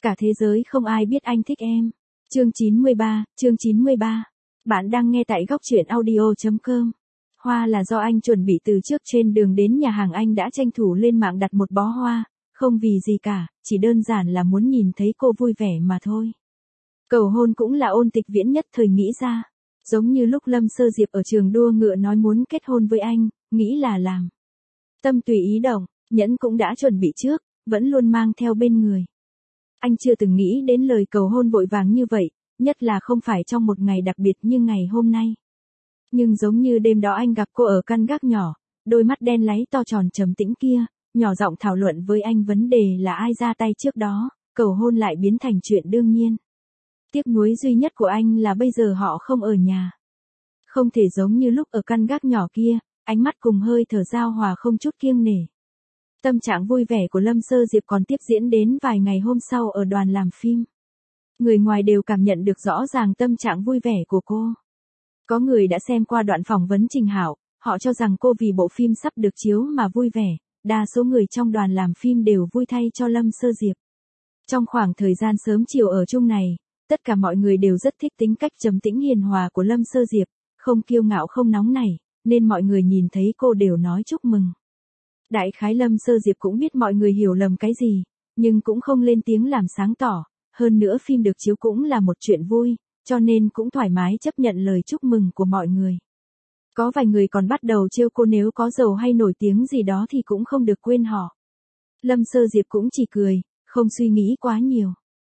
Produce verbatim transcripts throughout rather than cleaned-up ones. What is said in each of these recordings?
Cả thế giới không ai biết anh thích em. Chương chín mươi ba, chương chín mươi ba. Bạn đang nghe tại góc truyện audio chấm com. Hoa là do anh chuẩn bị từ trước, trên đường đến nhà hàng anh đã tranh thủ lên mạng đặt một bó hoa, không vì gì cả, chỉ đơn giản là muốn nhìn thấy cô vui vẻ mà thôi. Cầu hôn cũng là Ôn Tịch Viễn nhất thời nghĩ ra. Giống như lúc Lâm Sơ Diệp ở trường đua ngựa nói muốn kết hôn với anh, nghĩ là làm. Tâm tùy ý động, nhẫn cũng đã chuẩn bị trước, vẫn luôn mang theo bên người. Anh chưa từng nghĩ đến lời cầu hôn vội vàng như vậy, nhất là không phải trong một ngày đặc biệt như ngày hôm nay. Nhưng giống như đêm đó anh gặp cô ở căn gác nhỏ, đôi mắt đen láy to tròn trầm tĩnh kia, nhỏ giọng thảo luận với anh vấn đề là ai ra tay trước đó, cầu hôn lại biến thành chuyện đương nhiên. Tiếc nuối duy nhất của anh là bây giờ họ không ở nhà. Không thể giống như lúc ở căn gác nhỏ kia, ánh mắt cùng hơi thở giao hòa không chút kiêng nể. Tâm trạng vui vẻ của Lâm Sơ Diệp còn tiếp diễn đến vài ngày hôm sau ở đoàn làm phim. Người ngoài đều cảm nhận được rõ ràng tâm trạng vui vẻ của cô. Có người đã xem qua đoạn phỏng vấn Trình Hảo, họ cho rằng cô vì bộ phim sắp được chiếu mà vui vẻ, đa số người trong đoàn làm phim đều vui thay cho Lâm Sơ Diệp. Trong khoảng thời gian sớm chiều ở chung này, tất cả mọi người đều rất thích tính cách trầm tĩnh hiền hòa của Lâm Sơ Diệp, không kiêu ngạo không nóng nảy, nên mọi người nhìn thấy cô đều nói chúc mừng. Đại khái Lâm Sơ Diệp cũng biết mọi người hiểu lầm cái gì, nhưng cũng không lên tiếng làm sáng tỏ, hơn nữa phim được chiếu cũng là một chuyện vui, cho nên cũng thoải mái chấp nhận lời chúc mừng của mọi người. Có vài người còn bắt đầu trêu cô nếu có giàu hay nổi tiếng gì đó thì cũng không được quên họ. Lâm Sơ Diệp cũng chỉ cười, không suy nghĩ quá nhiều.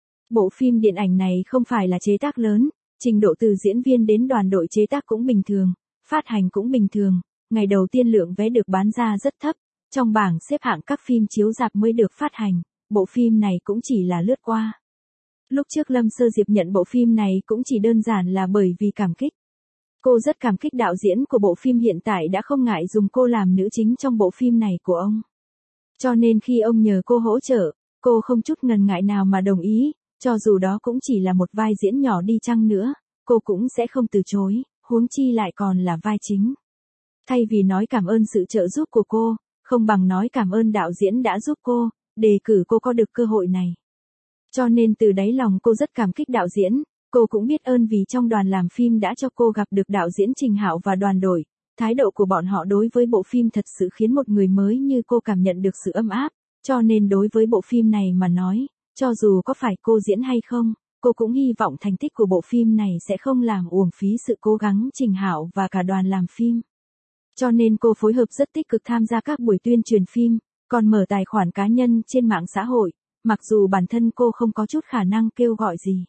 Bộ phim điện ảnh này không phải là chế tác lớn, trình độ từ diễn viên đến đoàn đội chế tác cũng bình thường, phát hành cũng bình thường, ngày đầu tiên lượng vé được bán ra rất thấp. Trong bảng xếp hạng các phim chiếu rạp mới được phát hành, bộ phim này cũng chỉ là lướt qua. Lúc trước Lâm Sơ Diệp nhận bộ phim này cũng chỉ đơn giản là bởi vì cảm kích. Cô rất cảm kích đạo diễn của bộ phim hiện tại đã không ngại dùng cô làm nữ chính trong bộ phim này của ông. Cho nên khi ông nhờ cô hỗ trợ, cô không chút ngần ngại nào mà đồng ý, cho dù đó cũng chỉ là một vai diễn nhỏ đi chăng nữa, cô cũng sẽ không từ chối, huống chi lại còn là vai chính. Thay vì nói cảm ơn sự trợ giúp của cô, không bằng nói cảm ơn đạo diễn đã giúp cô, đề cử cô có được cơ hội này. Cho nên từ đáy lòng cô rất cảm kích đạo diễn, cô cũng biết ơn vì trong đoàn làm phim đã cho cô gặp được đạo diễn Trình Hạo và đoàn đội, thái độ của bọn họ đối với bộ phim thật sự khiến một người mới như cô cảm nhận được sự ấm áp, cho nên đối với bộ phim này mà nói, cho dù có phải cô diễn hay không, cô cũng hy vọng thành tích của bộ phim này sẽ không làm uổng phí sự cố gắng Trình Hạo và cả đoàn làm phim. Cho nên cô phối hợp rất tích cực tham gia các buổi tuyên truyền phim, còn mở tài khoản cá nhân trên mạng xã hội, mặc dù bản thân cô không có chút khả năng kêu gọi gì.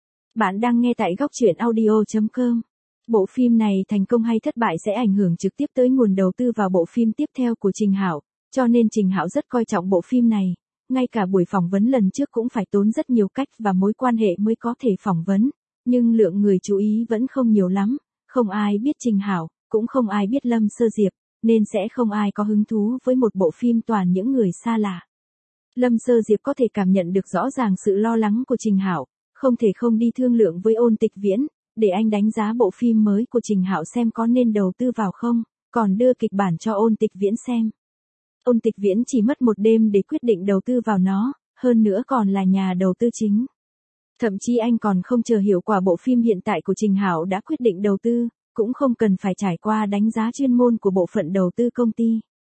Bạn đang nghe tại góc truyện audio chấm com. Bộ phim này thành công hay thất bại sẽ ảnh hưởng trực tiếp tới nguồn đầu tư vào bộ phim tiếp theo của Trình Hạo, cho nên Trình Hạo rất coi trọng bộ phim này, ngay cả buổi phỏng vấn lần trước cũng phải tốn rất nhiều cách và mối quan hệ mới có thể phỏng vấn, nhưng lượng người chú ý vẫn không nhiều lắm, không ai biết Trình Hạo. Cũng không ai biết Lâm Sơ Diệp, nên sẽ không ai có hứng thú với một bộ phim toàn những người xa lạ. Lâm Sơ Diệp có thể cảm nhận được rõ ràng sự lo lắng của Trình Hạo, không thể không đi thương lượng với Ôn Tịch Viễn, để anh đánh giá bộ phim mới của Trình Hạo xem có nên đầu tư vào không, còn đưa kịch bản cho Ôn Tịch Viễn xem. Ôn Tịch Viễn chỉ mất một đêm để quyết định đầu tư vào nó, hơn nữa còn là nhà đầu tư chính. Thậm chí anh còn không chờ hiệu quả bộ phim hiện tại của Trình Hạo đã quyết định đầu tư, cũng không cần phải trải qua đánh giá chuyên môn của bộ phận đầu tư công ty.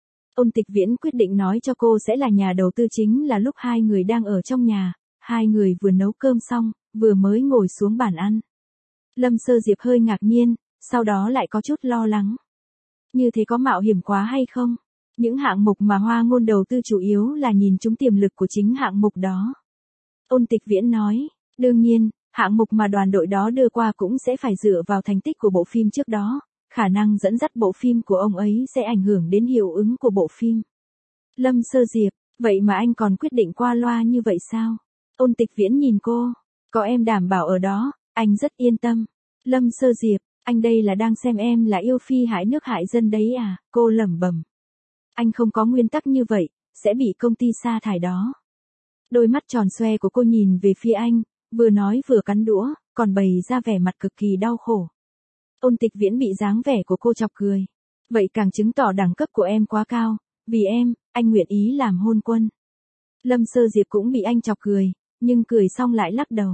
Ôn Tịch Viễn quyết định nói cho cô sẽ là nhà đầu tư chính là lúc hai người đang ở trong nhà, hai người vừa nấu cơm xong, vừa mới ngồi xuống bàn ăn. Lâm Sơ Diệp hơi ngạc nhiên, sau đó lại có chút lo lắng. Như thế có mạo hiểm quá hay không? Những hạng mục mà Hoa Ngôn đầu tư chủ yếu là nhìn trúng tiềm lực của chính hạng mục đó. Ôn Tịch Viễn nói, đương nhiên, hạng mục mà đoàn đội đó đưa qua cũng sẽ phải dựa vào thành tích của bộ phim trước đó, khả năng dẫn dắt bộ phim của ông ấy sẽ ảnh hưởng đến hiệu ứng của bộ phim. Lâm Sơ Diệp, vậy mà anh còn quyết định qua loa như vậy sao? Ôn Tịch Viễn nhìn cô, có em đảm bảo ở đó, anh rất yên tâm. Lâm Sơ Diệp, anh đây là đang xem em là yêu phi hại nước hại dân đấy à? Cô lẩm bẩm. Anh không có nguyên tắc như vậy, sẽ bị công ty sa thải đó. Đôi mắt tròn xoe của cô nhìn về phía anh, vừa nói vừa cắn đũa, còn bày ra vẻ mặt cực kỳ đau khổ. Ôn Tịch Viễn bị dáng vẻ của cô chọc cười. Vậy càng chứng tỏ đẳng cấp của em quá cao, vì em, anh nguyện ý làm hôn quân. Lâm Sơ Diệp cũng bị anh chọc cười, nhưng cười xong lại lắc đầu.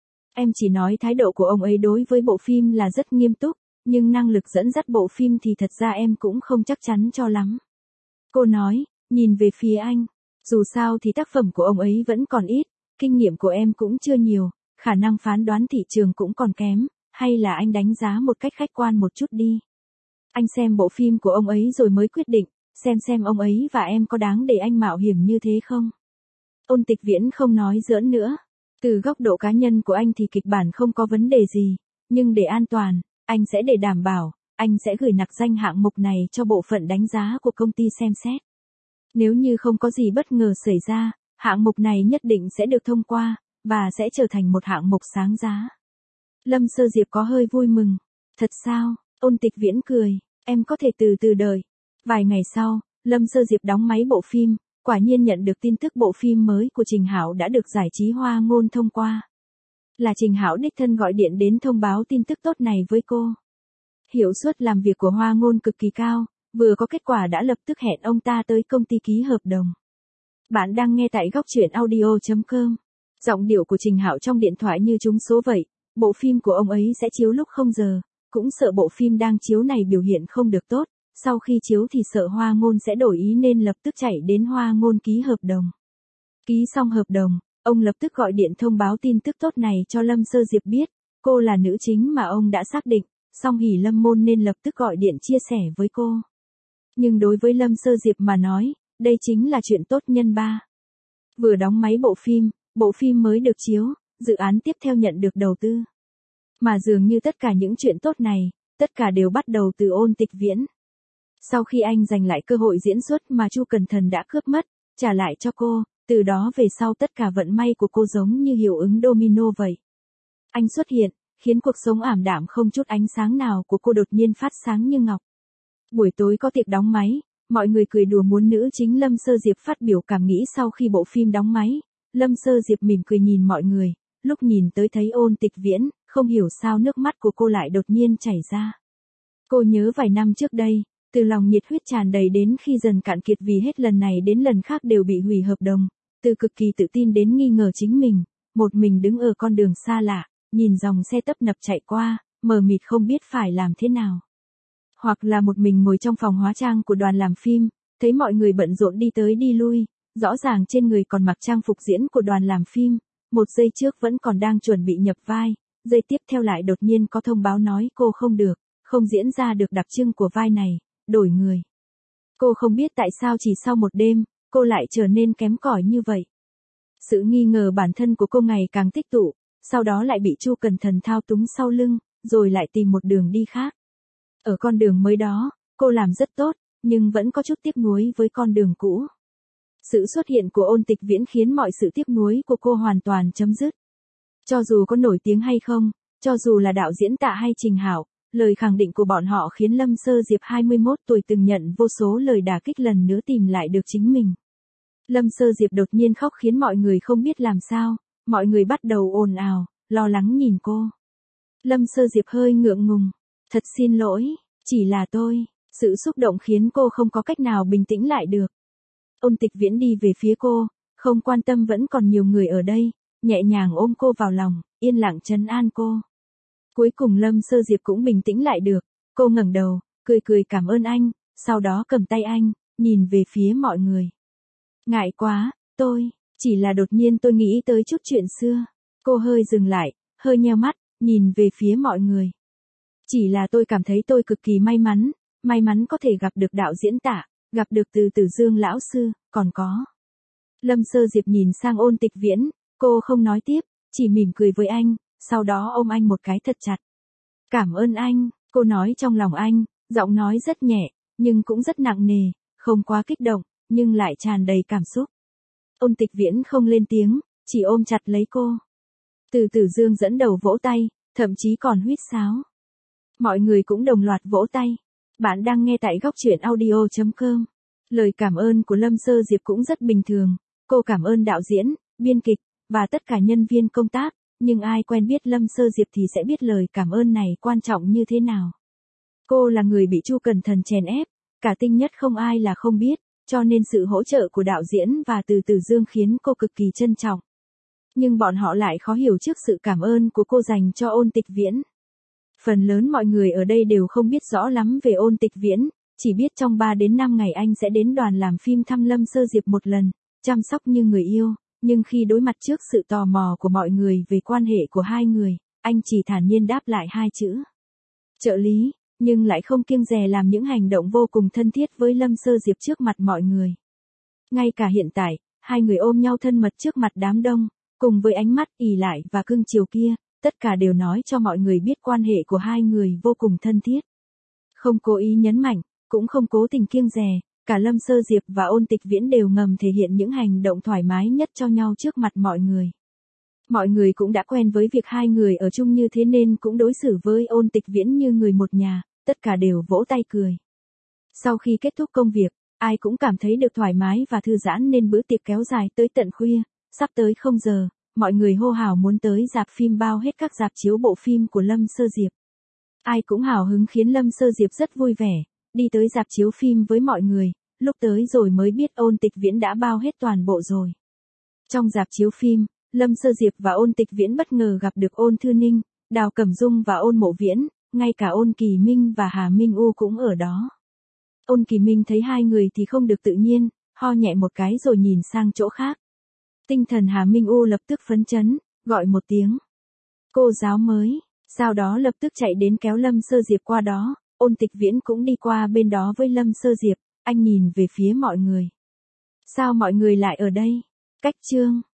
Em chỉ nói thái độ của ông ấy đối với bộ phim là rất nghiêm túc, nhưng năng lực dẫn dắt bộ phim thì thật ra em cũng không chắc chắn cho lắm. Cô nói, nhìn về phía anh. Dù sao thì tác phẩm của ông ấy vẫn còn ít, kinh nghiệm của em cũng chưa nhiều, khả năng phán đoán thị trường cũng còn kém, hay là anh đánh giá một cách khách quan một chút đi. Anh xem bộ phim của ông ấy rồi mới quyết định, xem xem ông ấy và em có đáng để anh mạo hiểm như thế không. Ôn Tịch Viễn không nói giỡn nữa. Từ góc độ cá nhân của anh thì kịch bản không có vấn đề gì, nhưng để an toàn, anh sẽ để đảm bảo, anh sẽ gửi nặc danh hạng mục này cho bộ phận đánh giá của công ty xem xét. Nếu như không có gì bất ngờ xảy ra, hạng mục này nhất định sẽ được thông qua, và sẽ trở thành một hạng mục sáng giá. Lâm Sơ Diệp có hơi vui mừng. Thật sao? Ôn Tịch Viễn cười, em có thể từ từ đợi. Vài ngày sau, Lâm Sơ Diệp đóng máy bộ phim, quả nhiên nhận được tin tức bộ phim mới của Trình Hảo đã được giải trí Hoa Ngôn thông qua. Là Trình Hảo đích thân gọi điện đến thông báo tin tức tốt này với cô. Hiệu suất làm việc của Hoa Ngôn cực kỳ cao, vừa có kết quả đã lập tức hẹn ông ta tới công ty ký hợp đồng. Bạn đang nghe tại góc truyện audio chấm com. Giọng điệu của Trình Hảo trong điện thoại như trúng số vậy, bộ phim của ông ấy sẽ chiếu lúc không giờ, cũng sợ bộ phim đang chiếu này biểu hiện không được tốt, sau khi chiếu thì sợ Hoa Ngôn sẽ đổi ý nên lập tức chạy đến Hoa Ngôn ký hợp đồng. Ký xong hợp đồng, ông lập tức gọi điện thông báo tin tức tốt này cho Lâm Sơ Diệp biết, cô là nữ chính mà ông đã xác định, song Hỷ Lâm Môn nên lập tức gọi điện chia sẻ với cô. Nhưng đối với Lâm Sơ Diệp mà nói, đây chính là chuyện tốt nhân ba. Vừa đóng máy bộ phim, bộ phim mới được chiếu, dự án tiếp theo nhận được đầu tư. Mà dường như tất cả những chuyện tốt này, tất cả đều bắt đầu từ Ôn Tịch Viễn. Sau khi anh giành lại cơ hội diễn xuất mà Chu Cẩn Thần đã cướp mất, trả lại cho cô, từ đó về sau tất cả vận may của cô giống như hiệu ứng domino vậy. Anh xuất hiện, khiến cuộc sống ảm đạm không chút ánh sáng nào của cô đột nhiên phát sáng như ngọc. Buổi tối có tiệc đóng máy, mọi người cười đùa muốn nữ chính Lâm Sơ Diệp phát biểu cảm nghĩ sau khi bộ phim đóng máy. Lâm Sơ Diệp mỉm cười nhìn mọi người, lúc nhìn tới thấy Ôn Tịch Viễn, không hiểu sao nước mắt của cô lại đột nhiên chảy ra. Cô nhớ vài năm trước đây, từ lòng nhiệt huyết tràn đầy đến khi dần cạn kiệt vì hết lần này đến lần khác đều bị hủy hợp đồng, từ cực kỳ tự tin đến nghi ngờ chính mình, một mình đứng ở con đường xa lạ, nhìn dòng xe tấp nập chạy qua, mờ mịt không biết phải làm thế nào. Hoặc là một mình ngồi trong phòng hóa trang của đoàn làm phim, thấy mọi người bận rộn đi tới đi lui, rõ ràng trên người còn mặc trang phục diễn của đoàn làm phim, một giây trước vẫn còn đang chuẩn bị nhập vai, giây tiếp theo lại đột nhiên có thông báo nói cô không được, không diễn ra được đặc trưng của vai này, đổi người. Cô không biết tại sao chỉ sau một đêm, cô lại trở nên kém cỏi như vậy. Sự nghi ngờ bản thân của cô ngày càng tích tụ, sau đó lại bị Chu Cẩn Thần thao túng sau lưng, rồi lại tìm một đường đi khác. Ở con đường mới đó, cô làm rất tốt, nhưng vẫn có chút tiếc nuối với con đường cũ. Sự xuất hiện của Ôn Tịch Viễn khiến mọi sự tiếc nuối của cô hoàn toàn chấm dứt. Cho dù có nổi tiếng hay không, cho dù là đạo diễn Tạ hay Trình Hảo, lời khẳng định của bọn họ khiến Lâm Sơ Diệp hai mươi mốt tuổi từng nhận vô số lời đả kích lần nữa tìm lại được chính mình. Lâm Sơ Diệp đột nhiên khóc khiến mọi người không biết làm sao, mọi người bắt đầu ồn ào, lo lắng nhìn cô. Lâm Sơ Diệp hơi ngượng ngùng, thật xin lỗi, chỉ là tôi, sự xúc động khiến cô không có cách nào bình tĩnh lại được. Ôn Tịch Viễn đi về phía cô, không quan tâm vẫn còn nhiều người ở đây, nhẹ nhàng ôm cô vào lòng, yên lặng trấn an cô. Cuối cùng Lâm Sơ Diệp cũng bình tĩnh lại được, cô ngẩng đầu, cười cười cảm ơn anh, sau đó cầm tay anh, nhìn về phía mọi người. Ngại quá, tôi, chỉ là đột nhiên tôi nghĩ tới chút chuyện xưa. Cô hơi dừng lại, hơi nheo mắt, nhìn về phía mọi người. Chỉ là tôi cảm thấy tôi cực kỳ may mắn, may mắn có thể gặp được đạo diễn Tạ, gặp được Từ Tử Dương lão sư, còn có. Lâm Sơ Diệp nhìn sang Ôn Tịch Viễn, cô không nói tiếp, chỉ mỉm cười với anh, sau đó ôm anh một cái thật chặt. Cảm ơn anh, cô nói trong lòng anh, giọng nói rất nhẹ, nhưng cũng rất nặng nề, không quá kích động, nhưng lại tràn đầy cảm xúc. Ôn Tịch Viễn không lên tiếng, chỉ ôm chặt lấy cô. Từ Tử Dương dẫn đầu vỗ tay, thậm chí còn huýt sáo. Mọi người cũng đồng loạt vỗ tay. Bạn đang nghe tại góc truyện audio chấm com. Lời cảm ơn của Lâm Sơ Diệp cũng rất bình thường, cô cảm ơn đạo diễn, biên kịch, và tất cả nhân viên công tác, nhưng ai quen biết Lâm Sơ Diệp thì sẽ biết lời cảm ơn này quan trọng như thế nào. Cô là người bị Chu Cẩn Thần chèn ép, cả tinh nhất không ai là không biết, cho nên sự hỗ trợ của đạo diễn và Từ Tử Dương khiến cô cực kỳ trân trọng. nhưng bọn họ lại khó hiểu trước sự cảm ơn của cô dành cho Ôn Tịch Viễn. Phần lớn mọi người ở đây đều không biết rõ lắm về Ôn Tịch Viễn, chỉ biết trong ba đến năm ngày anh sẽ đến đoàn làm phim thăm Lâm Sơ Diệp một lần, chăm sóc như người yêu, nhưng khi đối mặt trước sự tò mò của mọi người về quan hệ của hai người, anh chỉ thản nhiên đáp lại hai chữ. Trợ lý, nhưng lại không kiêng dè làm những hành động vô cùng thân thiết với Lâm Sơ Diệp trước mặt mọi người. Ngay cả hiện tại, hai người ôm nhau thân mật trước mặt đám đông, cùng với ánh mắt ỉ lại và cưng chiều kia, tất cả đều nói cho mọi người biết quan hệ của hai người vô cùng thân thiết. Không cố ý nhấn mạnh, cũng không cố tình kiêng dè, cả Lâm Sơ Diệp và Ôn Tịch Viễn đều ngầm thể hiện những hành động thoải mái nhất cho nhau trước mặt mọi người. Mọi người cũng đã quen với việc hai người ở chung như thế nên cũng đối xử với Ôn Tịch Viễn như người một nhà, tất cả đều vỗ tay cười. Sau khi kết thúc công việc, ai cũng cảm thấy được thoải mái và thư giãn nên bữa tiệc kéo dài tới tận khuya, sắp tới không giờ, mọi người hô hào muốn tới rạp phim bao hết các rạp chiếu bộ phim của Lâm Sơ Diệp. Ai cũng hào hứng khiến Lâm Sơ Diệp rất vui vẻ, đi tới rạp chiếu phim với mọi người, lúc tới rồi mới biết Ôn Tịch Viễn đã bao hết toàn bộ rồi. Trong rạp chiếu phim, Lâm Sơ Diệp và Ôn Tịch Viễn bất ngờ gặp được Ôn Thư Ninh, Đào Cẩm Dung và Ôn Mộ Viễn, ngay cả Ôn Kỳ Minh và Hà Minh U cũng ở đó. Ôn Kỳ Minh thấy hai người thì không được tự nhiên, ho nhẹ một cái rồi nhìn sang chỗ khác. Tinh thần Hà Minh U lập tức phấn chấn, gọi một tiếng. Cô giáo mới, sau đó lập tức chạy đến kéo Lâm Sơ Diệp qua đó, Ôn Tịch Viễn cũng đi qua bên đó với Lâm Sơ Diệp, anh nhìn về phía mọi người. Sao mọi người lại ở đây? Cách chương